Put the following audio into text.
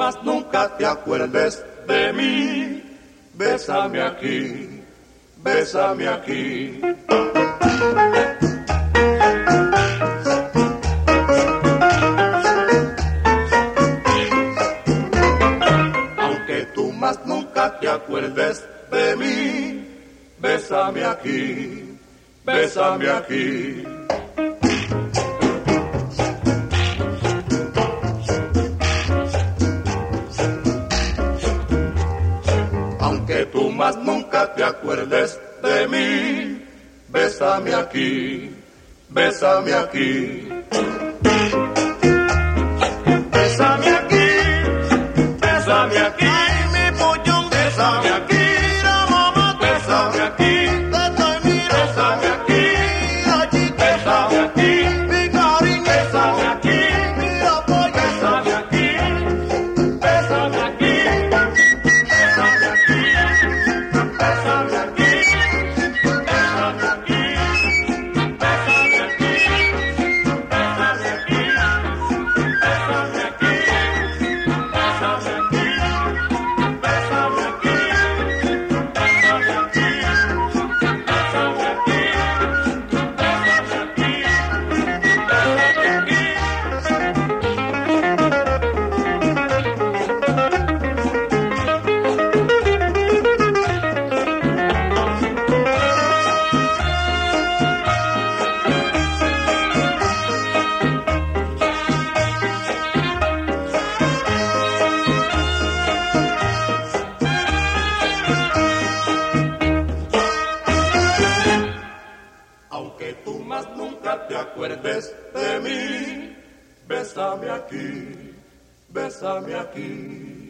más nunca te acuerdes de mí, bésame aquí, bésame aquí. Aunque tú más nunca te acuerdes de mí, bésame aquí, bésame aquí. Aunque tú más nunca te acuerdes de mí, bésame aquí, bésame aquí. Bésame aquí, bésame aquí, mi pollón, bésame aquí. Bésame aquí, te estoy mirando. Bésame aquí, allí bésame aquí, mi cariño. Bésame aquí, mira pollo. Bésame aquí, bésame aquí, bésame aquí, bésame aquí, bésame aquí, bésame aquí, bésame aquí, bésame aquí, bésame aquí, bésame aquí. Aunque tú más nunca te acuerdes de mí, bésame aquí, bésame aquí.